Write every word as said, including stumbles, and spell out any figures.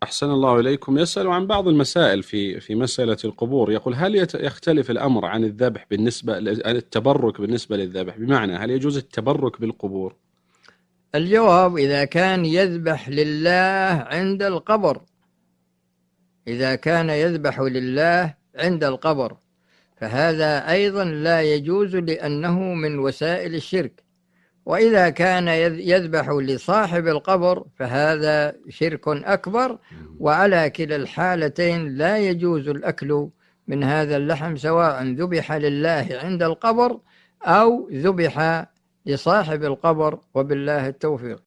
أحسن الله إليكم، يسأل عن بعض المسائل في في مسألة القبور. يقول: هل يت- يختلف الأمر عن الذبح بالنسبة ل- عن التبرك بالنسبة للذبح؟ بمعنى هل يجوز التبرك بالقبور؟ الجواب: إذا كان يذبح لله عند القبر إذا كان يذبح لله عند القبر فهذا أيضا لا يجوز، لأنه من وسائل الشرك. وإذا كان يذبح لصاحب القبر فهذا شرك أكبر، وعلى كلا الحالتين لا يجوز الأكل من هذا اللحم، سواء ذبح لله عند القبر أو ذبح لصاحب القبر، وبالله التوفيق.